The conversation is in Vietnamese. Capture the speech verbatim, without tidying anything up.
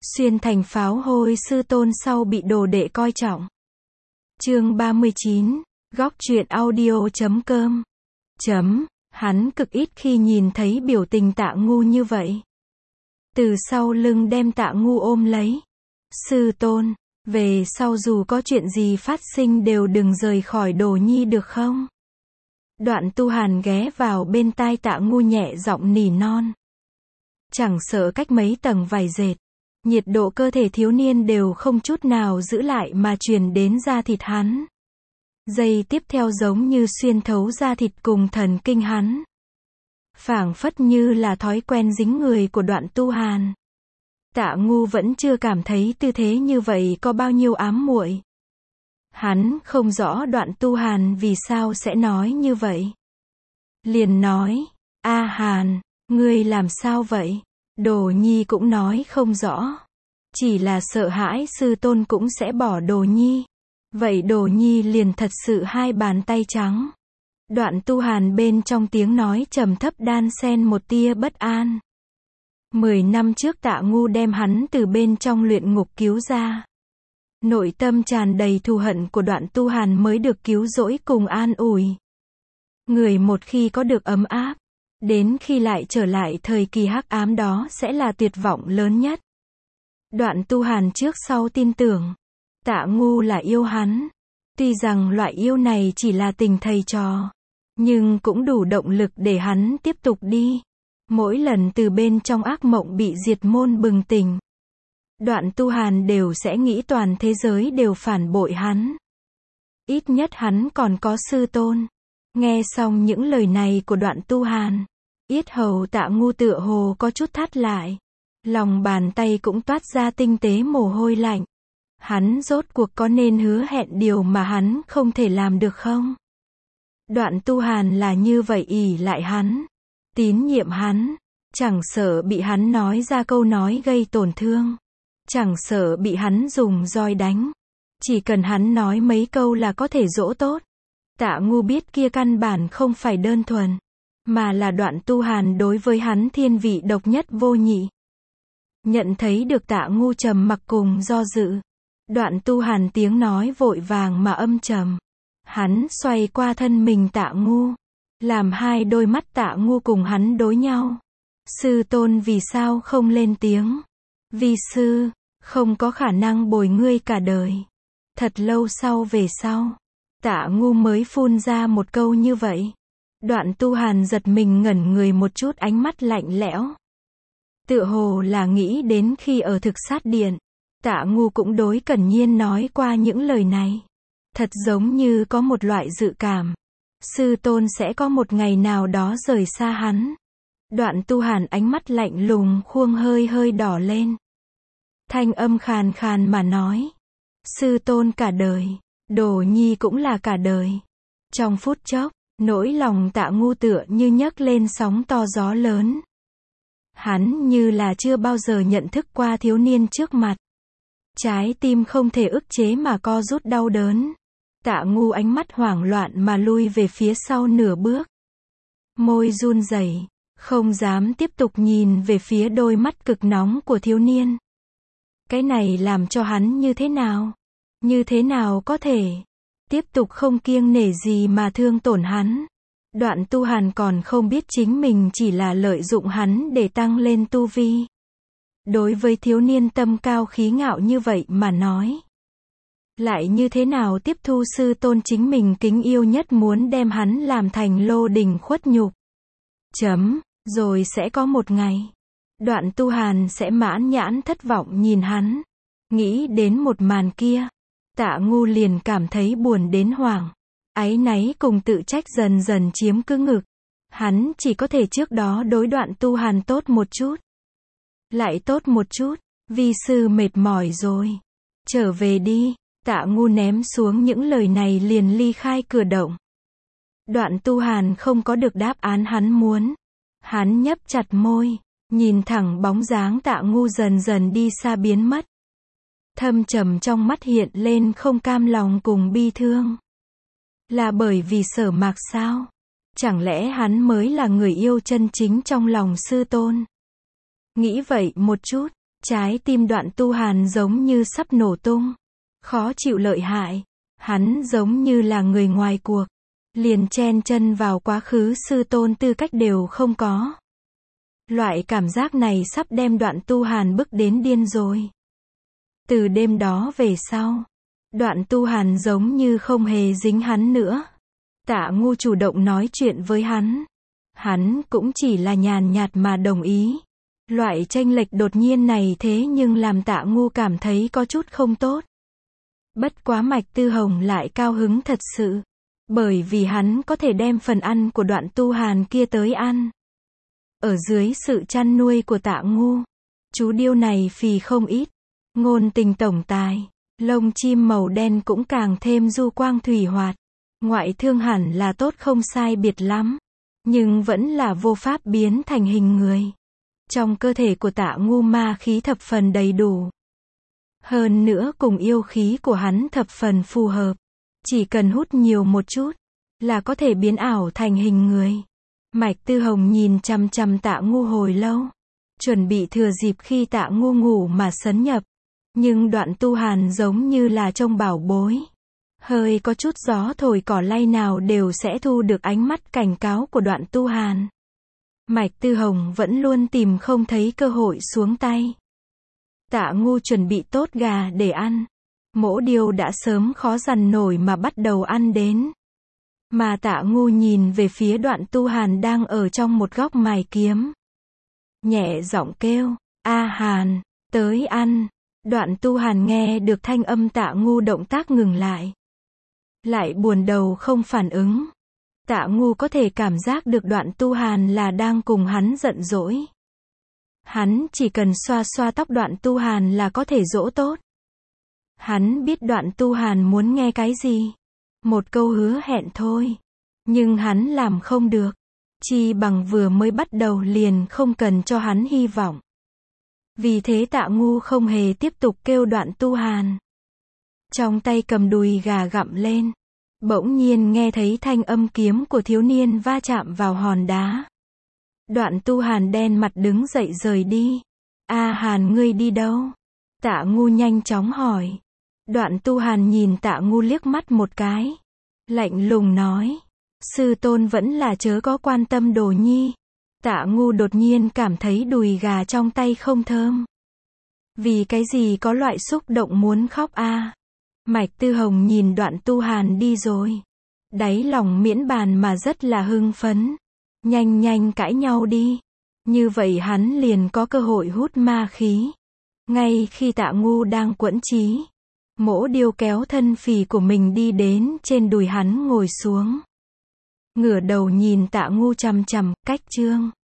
Xuyên thành pháo hôi sư tôn sau bị đồ đệ coi trọng. Chương ba mươi chín, góc truyện audio chấm com. Chấm, hắn cực ít khi nhìn thấy biểu tình Tạ Ngu như vậy. Từ sau lưng đem Tạ Ngu ôm lấy. Sư tôn, về sau dù có chuyện gì phát sinh đều đừng rời khỏi Đồ Nhi được không? Đoạn Tu Hàn ghé vào bên tai Tạ Ngu nhẹ giọng nỉ non. Chẳng sợ cách mấy tầng vải dệt, nhiệt độ cơ thể thiếu niên đều không chút nào giữ lại mà truyền đến da thịt hắn. Giây tiếp theo giống như xuyên thấu da thịt cùng thần kinh hắn. Phảng phất như là thói quen dính người của Đoạn Tu Hàn. Tạ Ngu vẫn chưa cảm thấy tư thế như vậy có bao nhiêu ám muội. Hắn không rõ Đoạn Tu Hàn vì sao sẽ nói như vậy. Liền nói, A Hàn, ngươi làm sao vậy? Đồ Nhi cũng nói không rõ. Chỉ là sợ hãi sư tôn cũng sẽ bỏ Đồ Nhi. Vậy Đồ Nhi liền thật sự hai bàn tay trắng. Đoạn Tu Hàn bên trong tiếng nói trầm thấp đan xen một tia bất an. Mười năm trước Tạ Ngu đem hắn từ bên trong luyện ngục cứu ra. Nội tâm tràn đầy thù hận của Đoạn Tu Hàn mới được cứu rỗi cùng an ủi. Người một khi có được ấm áp, đến khi lại trở lại thời kỳ hắc ám đó sẽ là tuyệt vọng lớn nhất. Đoạn Tu Hàn trước sau tin tưởng, Tạ Ngu là yêu hắn. Tuy rằng loại yêu này chỉ là tình thầy trò, nhưng cũng đủ động lực để hắn tiếp tục đi. Mỗi lần từ bên trong ác mộng bị diệt môn bừng tỉnh, Đoạn Tu Hàn đều sẽ nghĩ toàn thế giới đều phản bội hắn. Ít nhất hắn còn có sư tôn. Nghe xong những lời này của Đoạn Tu Hàn, yết hầu Tạ Ngu tựa hồ có chút thắt lại. Lòng bàn tay cũng toát ra tinh tế mồ hôi lạnh. Hắn rốt cuộc có nên hứa hẹn điều mà hắn không thể làm được không? Đoạn Tu Hàn là như vậy ỷ lại hắn, tín nhiệm hắn, chẳng sợ bị hắn nói ra câu nói gây tổn thương, chẳng sợ bị hắn dùng roi đánh, chỉ cần hắn nói mấy câu là có thể dỗ tốt. Tạ Ngu biết kia căn bản không phải đơn thuần, mà là Đoạn Tu Hàn đối với hắn thiên vị độc nhất vô nhị. Nhận thấy được Tạ Ngu trầm mặc cùng do dự, Đoạn Tu Hàn tiếng nói vội vàng mà âm trầm. Hắn xoay qua thân mình Tạ Ngu, làm hai đôi mắt Tạ Ngu cùng hắn đối nhau. Sư tôn vì sao không lên tiếng? Vi sư, không có khả năng bồi ngươi cả đời. Thật lâu sau về sau, Tạ Ngu mới phun ra một câu như vậy. Đoạn Tu Hàn giật mình ngẩn người một chút, ánh mắt lạnh lẽo. Tựa hồ là nghĩ đến khi ở thực sát điện, Tạ Ngu cũng đối Cẩn Nhiên nói qua những lời này. Thật giống như có một loại dự cảm. Sư tôn sẽ có một ngày nào đó rời xa hắn. Đoạn Tu Hàn ánh mắt lạnh lùng, khuôn hơi hơi đỏ lên. Thanh âm khàn khàn mà nói. Sư tôn cả đời, Đồ Nhi cũng là cả đời. Trong phút chốc, nỗi lòng Tạ Ngu tựa như nhấc lên sóng to gió lớn. Hắn như là chưa bao giờ nhận thức qua thiếu niên trước mặt. Trái tim không thể ức chế mà co rút đau đớn. Tạ Ngu ánh mắt hoảng loạn mà lui về phía sau nửa bước. Môi run rẩy, không dám tiếp tục nhìn về phía đôi mắt cực nóng của thiếu niên. Cái này làm cho hắn như thế nào? Như thế nào có thể tiếp tục không kiêng nể gì mà thương tổn hắn? Đoạn Tu Hàn còn không biết chính mình chỉ là lợi dụng hắn để tăng lên tu vi. Đối với thiếu niên tâm cao khí ngạo như vậy mà nói, lại như thế nào tiếp thu sư tôn chính mình kính yêu nhất muốn đem hắn làm thành lô đình khuất nhục. Chấm, rồi sẽ có một ngày, Đoạn Tu Hàn sẽ mãn nhãn thất vọng nhìn hắn. Nghĩ đến một màn kia, Tạ Ngu liền cảm thấy buồn đến hoảng. Áy náy cùng tự trách dần dần chiếm cứ ngực. Hắn chỉ có thể trước đó đối Đoạn Tu Hàn tốt một chút. Lại tốt một chút, vi sư mệt mỏi rồi. Trở về đi. Tạ Ngu ném xuống những lời này liền ly khai cửa động. Đoạn Tu Hàn không có được đáp án hắn muốn. Hắn nhấp chặt môi, nhìn thẳng bóng dáng Tạ Ngu dần dần đi xa biến mất. Thâm trầm trong mắt hiện lên không cam lòng cùng bi thương. Là bởi vì Sở Mạc sao? Chẳng lẽ hắn mới là người yêu chân chính trong lòng sư tôn? Nghĩ vậy một chút, Trái tim Đoạn Tu Hàn giống như sắp nổ tung. Khó chịu lợi hại. Hắn giống như là người ngoài cuộc. Liền chen chân vào quá khứ sư tôn tư cách đều không có. Loại cảm giác này sắp đem Đoạn Tu Hàn bức đến điên rồi. Từ đêm đó về sau, Đoạn Tu Hàn giống như không hề dính hắn nữa. Tạ Ngu chủ động nói chuyện với hắn. Hắn cũng chỉ là nhàn nhạt mà đồng ý. Loại chênh lệch đột nhiên này thế nhưng làm Tạ Ngu cảm thấy có chút không tốt. Bất quá Mạch Tư Hồng lại cao hứng thật sự. Bởi vì hắn có thể đem phần ăn của Đoạn Tu Hàn kia tới ăn. Ở dưới sự chăn nuôi của Tạ Ngu, chú điêu này phì không ít. Ngôn tình tổng tài, lông chim màu đen cũng càng thêm du quang thủy hoạt. Ngoại thương hẳn là tốt không sai biệt lắm. Nhưng vẫn là vô pháp biến thành hình người. Trong cơ thể của Tạ Ngu ma khí thập phần đầy đủ. Hơn nữa cùng yêu khí của hắn thập phần phù hợp. Chỉ cần hút nhiều một chút, là có thể biến ảo thành hình người. Mạch Tư Hồng nhìn chằm chằm Tạ Ngu hồi lâu. Chuẩn bị thừa dịp khi Tạ Ngu ngủ mà sấn nhập. Nhưng Đoạn Tu Hàn giống như là trông bảo bối. Hơi có chút gió thổi cỏ lay nào đều sẽ thu được ánh mắt cảnh cáo của Đoạn Tu Hàn. Mạch Tư Hồng vẫn luôn tìm không thấy cơ hội xuống tay. Tạ Ngu chuẩn bị tốt gà để ăn. Mỗ Điêu đã sớm khó dằn nổi mà bắt đầu ăn đến. Mà Tạ Ngu nhìn về phía Đoạn Tu Hàn đang ở trong một góc mài kiếm. Nhẹ giọng kêu, A Hàn, tới ăn. Đoạn Tu Hàn nghe được thanh âm Tạ Ngu động tác ngừng lại. Lại buồn đầu không phản ứng. Tạ Ngu có thể cảm giác được Đoạn Tu Hàn là đang cùng hắn giận dỗi. Hắn chỉ cần xoa xoa tóc Đoạn Tu Hàn là có thể dỗ tốt. Hắn biết Đoạn Tu Hàn muốn nghe cái gì. Một câu hứa hẹn thôi. Nhưng hắn làm không được. Chi bằng vừa mới bắt đầu liền không cần cho hắn hy vọng. Vì thế Tạ Ngu không hề tiếp tục kêu Đoạn Tu Hàn. Trong tay cầm đùi gà gặm lên. Bỗng nhiên nghe thấy thanh âm kiếm của thiếu niên va chạm vào hòn đá. Đoạn Tu Hàn đen mặt đứng dậy rời đi. A Hàn ngươi đi đâu? Tạ Ngu nhanh chóng hỏi. Đoạn Tu Hàn nhìn Tạ Ngu liếc mắt một cái. Lạnh lùng nói. Sư tôn vẫn là chớ có quan tâm đồ nhi. Tạ Ngu đột nhiên cảm thấy đùi gà trong tay không thơm. Vì cái gì có loại xúc động muốn khóc a? À? Mạch Tư Hồng nhìn Đoạn Tu Hàn đi rồi. Đáy lòng miễn bàn mà rất là hưng phấn. Nhanh nhanh cãi nhau đi. Như vậy hắn liền có cơ hội hút ma khí. Ngay khi Tạ Ngu đang quẫn trí, Mỗ Điêu kéo thân phì của mình đi đến trên đùi hắn ngồi xuống. Ngửa đầu nhìn Tạ Ngu chằm chằm, cách chương.